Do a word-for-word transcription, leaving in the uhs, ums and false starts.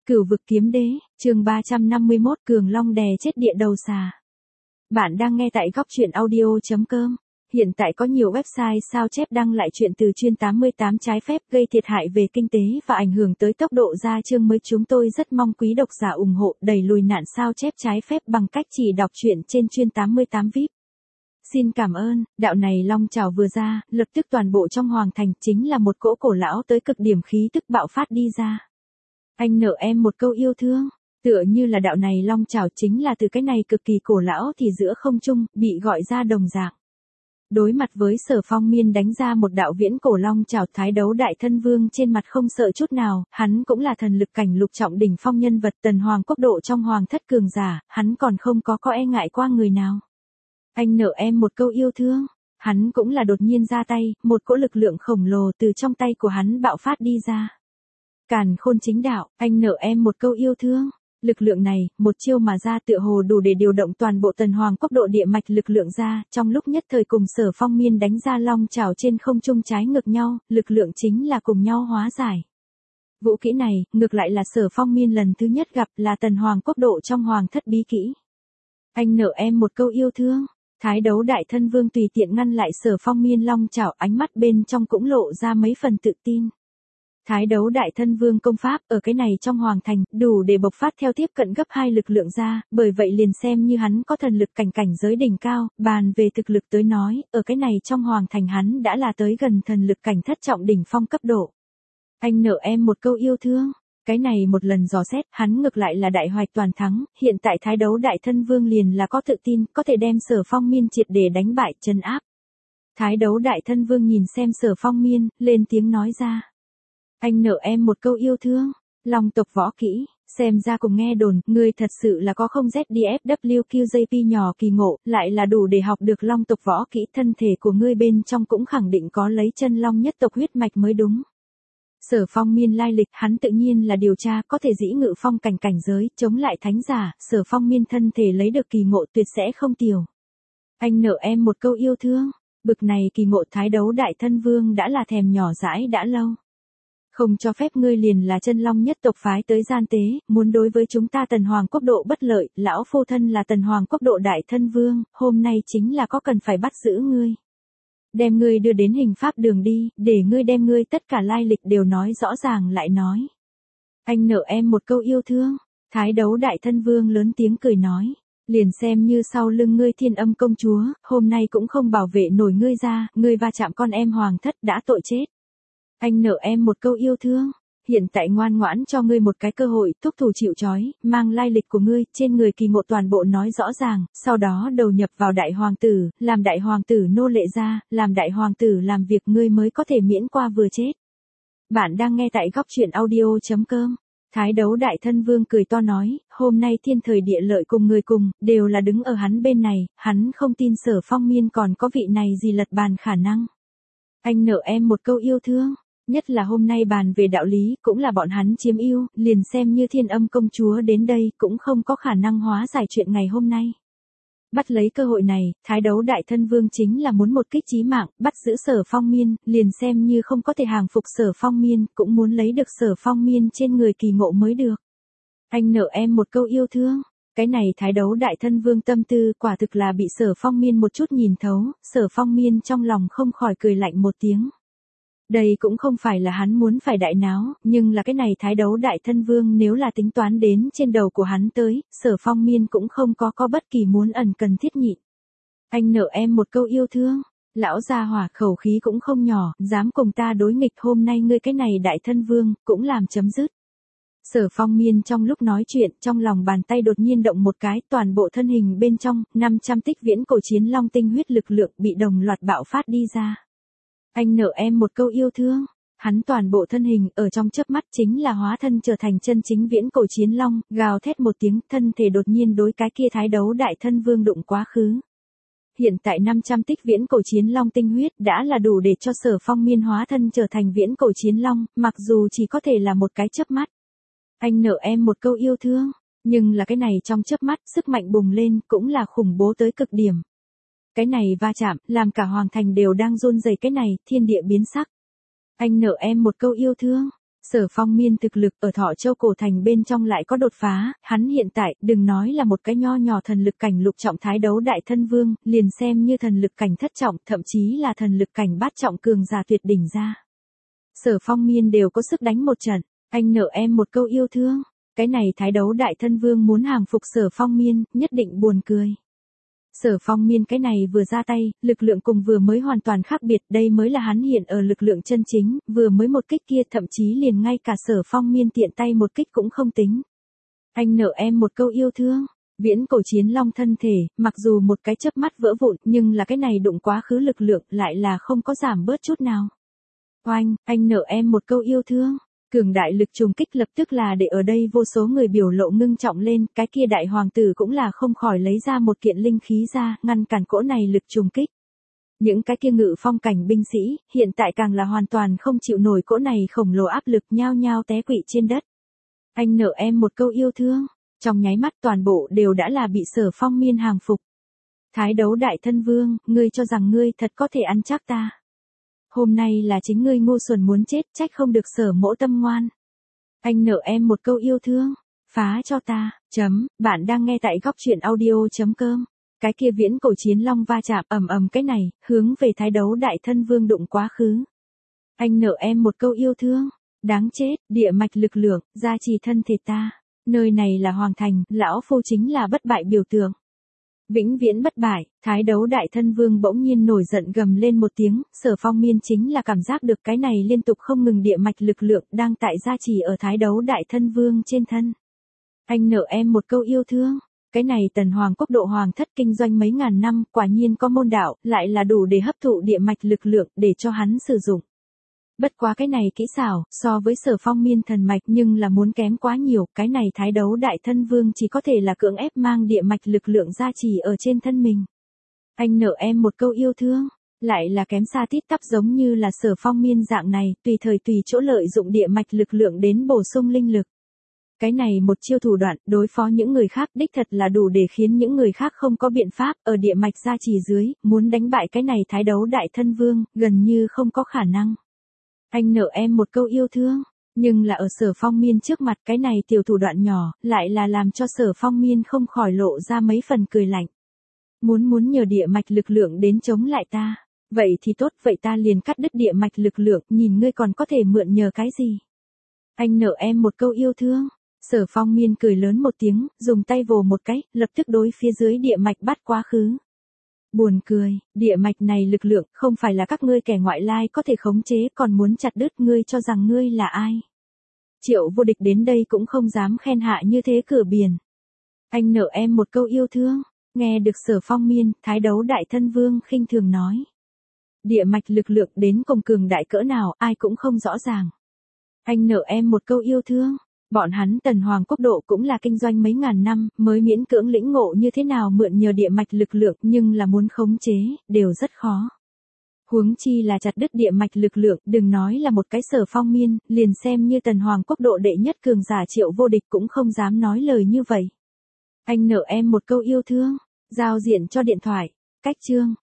Cửu vực kiếm đế, chương ba trăm năm mươi mốt Cường Long đè chết địa đầu xà. Bạn đang nghe tại góc truyện audio chấm com. Hiện tại có nhiều website sao chép đăng lại chuyện từ chuyên tám mươi tám trái phép gây thiệt hại về kinh tế và ảnh hưởng tới tốc độ ra chương mới. Chúng tôi rất mong quý độc giả ủng hộ đẩy lùi nạn sao chép trái phép bằng cách chỉ đọc truyện trên chuyên tám mươi tám vi ai pi. Xin cảm ơn. Đạo này long chảo vừa ra, lập tức toàn bộ trong hoàng thành chính là một cỗ cổ lão tới cực điểm khí tức bạo phát đi ra. Anh nợ em một câu yêu thương, tựa như là đạo này long chảo chính là từ cái này cực kỳ cổ lão thì giữa không trung, bị gọi ra đồng dạng. Đối mặt với Sở Phong Miên đánh ra một đạo viễn cổ long chảo, Thái Đấu Đại Thân Vương trên mặt không sợ chút nào, hắn cũng là thần lực cảnh lục trọng đỉnh phong nhân vật tần hoàng quốc độ trong hoàng thất cường giả, hắn còn không có có e ngại qua người nào. Anh nợ em một câu yêu thương, hắn cũng là đột nhiên ra tay, một cỗ lực lượng khổng lồ từ trong tay của hắn bạo phát đi ra. Càn khôn chính đạo, anh nợ em một câu yêu thương. Lực lượng này, một chiêu mà ra tựa hồ đủ để điều động toàn bộ tần hoàng quốc độ địa mạch lực lượng ra, trong lúc nhất thời cùng Sở Phong Miên đánh ra long chảo trên không trung trái ngược nhau, lực lượng chính là cùng nhau hóa giải. Vũ kỹ này, ngược lại là Sở Phong Miên lần thứ nhất gặp là tần hoàng quốc độ trong hoàng thất bí kỹ. Anh nợ em một câu yêu thương. Thái Đấu Đại Thân Vương tùy tiện ngăn lại Sở Phong Miên long chảo, ánh mắt bên trong cũng lộ ra mấy phần tự tin. Thái Đấu Đại Thân Vương công pháp ở cái này trong hoàng thành đủ để bộc phát theo tiếp cận gấp hai lực lượng ra, bởi vậy liền xem như hắn có thần lực cảnh cảnh giới đỉnh cao, bàn về thực lực tới nói, ở cái này trong hoàng thành hắn đã là tới gần thần lực cảnh thất trọng đỉnh phong cấp độ. Anh nợ em một câu yêu thương. Cái này một lần dò xét, hắn ngược lại là đại hoạch toàn thắng, hiện tại Thái Đấu Đại Thân Vương liền là có tự tin, có thể đem Sở Phong Miên triệt để đánh bại, trấn áp. Thái Đấu Đại Thân Vương nhìn xem Sở Phong Miên, lên tiếng nói ra. Anh nợ em một câu yêu thương, long tộc võ kỹ, xem ra cùng nghe đồn, ngươi thật sự là có không Z D F W Q J P nhỏ kỳ ngộ, lại là đủ để học được long tộc võ kỹ, thân thể của ngươi bên trong cũng khẳng định có lấy chân long nhất tộc huyết mạch mới đúng. Sở Phong Miên lai lịch, hắn tự nhiên là điều tra, có thể dĩ ngự phong cảnh cảnh giới, chống lại thánh giả, Sở Phong Miên thân thể lấy được kỳ ngộ tuyệt sẽ không tiểu. Anh nợ em một câu yêu thương, bực này kỳ ngộ Thái Đấu Đại Thân Vương đã là thèm nhỏ dãi đã lâu. Không cho phép ngươi liền là chân long nhất tộc phái tới gian tế, muốn đối với chúng ta tần hoàng quốc độ bất lợi, lão phu thân là tần hoàng quốc độ Đại Thân Vương, hôm nay chính là có cần phải bắt giữ ngươi. Đem ngươi đưa đến hình pháp đường đi, để ngươi đem ngươi tất cả lai lịch đều nói rõ ràng lại nói. Anh nợ em một câu yêu thương. Thái Đấu Đại Thân Vương lớn tiếng cười nói. Liền xem như sau lưng ngươi Thiên Âm công chúa, hôm nay cũng không bảo vệ nổi ngươi ra, ngươi va chạm con em hoàng thất đã tội chết. Anh nợ em một câu yêu thương. Hiện tại ngoan ngoãn cho ngươi một cái cơ hội, thúc thủ chịu trói, mang lai lịch của ngươi, trên người kỳ ngộ toàn bộ nói rõ ràng, sau đó đầu nhập vào đại hoàng tử, làm đại hoàng tử nô lệ ra, làm đại hoàng tử làm việc ngươi mới có thể miễn qua vừa chết. Bạn đang nghe tại góc truyện audio chấm com. Thái Đấu Đại Thân Vương cười to nói, hôm nay thiên thời địa lợi cùng người cùng, đều là đứng ở hắn bên này, hắn không tin Sở Phong Miên còn có vị này gì lật bàn khả năng. Anh nợ em một câu yêu thương. Nhất là hôm nay bàn về đạo lý, cũng là bọn hắn chiếm ưu, liền xem như Thiên Âm công chúa đến đây, cũng không có khả năng hóa giải chuyện ngày hôm nay. Bắt lấy cơ hội này, Thái Đấu Đại Thân Vương chính là muốn một kích chí mạng, bắt giữ Sở Phong Miên, liền xem như không có thể hàng phục Sở Phong Miên, cũng muốn lấy được Sở Phong Miên trên người kỳ ngộ mới được. Anh nợ em một câu yêu thương. Cái này Thái Đấu Đại Thân Vương tâm tư quả thực là bị Sở Phong Miên một chút nhìn thấu, Sở Phong Miên trong lòng không khỏi cười lạnh một tiếng. Đây cũng không phải là hắn muốn phải đại náo, nhưng là cái này Thái Đấu Đại Thân Vương nếu là tính toán đến trên đầu của hắn tới, Sở Phong Miên cũng không có có bất kỳ muốn ẩn cần thiết nhịn. Anh nợ em một câu yêu thương, lão gia hỏa khẩu khí cũng không nhỏ, dám cùng ta đối nghịch, hôm nay ngươi cái này Đại Thân Vương, cũng làm chấm dứt. Sở Phong Miên trong lúc nói chuyện, trong lòng bàn tay đột nhiên động một cái, toàn bộ thân hình bên trong, năm trăm tích viễn cổ chiến long tinh huyết lực lượng bị đồng loạt bạo phát đi ra. Anh nợ em một câu yêu thương. Hắn toàn bộ thân hình ở trong chớp mắt chính là hóa thân trở thành chân chính viễn cổ chiến long, gào thét một tiếng, thân thể đột nhiên đối cái kia Thái Đấu Đại Thân Vương đụng quá khứ. Hiện tại năm trăm tích viễn cổ chiến long tinh huyết đã là đủ để cho Sở Phong Miên hóa thân trở thành viễn cổ chiến long, mặc dù chỉ có thể là một cái chớp mắt. Anh nợ em một câu yêu thương, nhưng là cái này trong chớp mắt, sức mạnh bùng lên cũng là khủng bố tới cực điểm. Cái này va chạm, làm cả hoàng thành đều đang run rẩy, cái này, thiên địa biến sắc. Anh nợ em một câu yêu thương. Sở Phong Miên thực lực ở Thọ Châu cổ thành bên trong lại có đột phá, hắn hiện tại, đừng nói là một cái nho nhỏ thần lực cảnh lục trọng thái đấu đại thân vương, liền xem như thần lực cảnh thất trọng, thậm chí là thần lực cảnh bát trọng cường giả tuyệt đỉnh ra. Sở Phong Miên đều có sức đánh một trận, anh nợ em một câu yêu thương, cái này thái đấu đại thân vương muốn hàng phục Sở Phong Miên, nhất định buồn cười. Sở Phong Miên cái này vừa ra tay, lực lượng cùng vừa mới hoàn toàn khác biệt, đây mới là hắn hiện ở lực lượng chân chính, vừa mới một kích kia thậm chí liền ngay cả Sở Phong Miên tiện tay một kích cũng không tính. Anh nợ em một câu yêu thương, viễn cổ chiến long thân thể, mặc dù một cái chớp mắt vỡ vụn, nhưng là cái này đụng quá khứ lực lượng lại là không có giảm bớt chút nào. Oanh, anh nợ em một câu yêu thương. Cường đại lực trùng kích lập tức là để ở đây vô số người biểu lộ ngưng trọng lên, cái kia đại hoàng tử cũng là không khỏi lấy ra một kiện linh khí ra, ngăn cản cỗ này lực trùng kích. Những cái kia ngự phong cảnh binh sĩ, hiện tại càng là hoàn toàn không chịu nổi cỗ này khổng lồ áp lực nhao nhao té quỵ trên đất. Anh nợ em một câu yêu thương, trong nháy mắt toàn bộ đều đã là bị Sở Phong Miên hàng phục. Thái đấu đại thân vương, ngươi cho rằng ngươi thật có thể ăn chắc ta. Hôm nay là chính ngươi ngu xuẩn muốn chết, trách không được Sở mỗ tâm ngoan. Anh nợ em một câu yêu thương, phá cho ta, chấm, bạn đang nghe tại góc truyện audio chấm com. Cái kia viễn cổ chiến long va chạm ầm ầm cái này, hướng về thái đấu đại thân vương đụng quá khứ. Anh nợ em một câu yêu thương, đáng chết, địa mạch lực lượng, gia trì thân thể ta. Nơi này là hoàng thành, lão phu chính là bất bại biểu tượng. Vĩnh viễn bất bại, thái đấu đại thân vương bỗng nhiên nổi giận gầm lên một tiếng, Sở Phong Miên chính là cảm giác được cái này liên tục không ngừng địa mạch lực lượng đang tại gia trì ở thái đấu đại thân vương trên thân. Anh nợ em một câu yêu thương, cái này tần hoàng quốc độ hoàng thất kinh doanh mấy ngàn năm, quả nhiên có môn đạo, lại là đủ để hấp thụ địa mạch lực lượng để cho hắn sử dụng. Bất quá cái này kỹ xảo, so với Sở Phong Miên thần mạch nhưng là muốn kém quá nhiều, cái này thái đấu đại thân vương chỉ có thể là cưỡng ép mang địa mạch lực lượng gia trì ở trên thân mình. Anh nợ em một câu yêu thương, lại là kém xa tít tắp giống như là Sở Phong Miên dạng này, tùy thời tùy chỗ lợi dụng địa mạch lực lượng đến bổ sung linh lực. Cái này một chiêu thủ đoạn, đối phó những người khác đích thật là đủ để khiến những người khác không có biện pháp, ở địa mạch gia trì dưới, muốn đánh bại cái này thái đấu đại thân vương, gần như không có khả năng. Anh nợ em một câu yêu thương, nhưng là ở Sở Phong Miên trước mặt cái này tiểu thủ đoạn nhỏ, lại là làm cho Sở Phong Miên không khỏi lộ ra mấy phần cười lạnh. Muốn muốn nhờ địa mạch lực lượng đến chống lại ta, vậy thì tốt, vậy ta liền cắt đứt địa mạch lực lượng, nhìn ngươi còn có thể mượn nhờ cái gì. Anh nợ em một câu yêu thương, Sở Phong Miên cười lớn một tiếng, dùng tay vồ một cái, lập tức đối phía dưới địa mạch bắt quá khứ. Buồn cười, địa mạch này lực lượng không phải là các ngươi kẻ ngoại lai có thể khống chế, còn muốn chặt đứt, ngươi cho rằng ngươi là ai. Triệu Vô Địch đến đây cũng không dám khen hạ như thế cửa biển. Anh nợ em một câu yêu thương, nghe được Sở Phong Miên, thái đấu đại thân vương khinh thường nói. Địa mạch lực lượng đến cùng cường đại cỡ nào ai cũng không rõ ràng. Anh nợ em một câu yêu thương. Bọn hắn tần hoàng quốc độ cũng là kinh doanh mấy ngàn năm, mới miễn cưỡng lĩnh ngộ như thế nào mượn nhờ địa mạch lực lượng, nhưng là muốn khống chế, đều rất khó. Huống chi là chặt đứt địa mạch lực lượng, đừng nói là một cái Sở Phong Miên, liền xem như tần hoàng quốc độ đệ nhất cường giả Triệu Vô Địch cũng không dám nói lời như vậy. Anh nợ em một câu yêu thương, giao diện cho điện thoại, cách chương.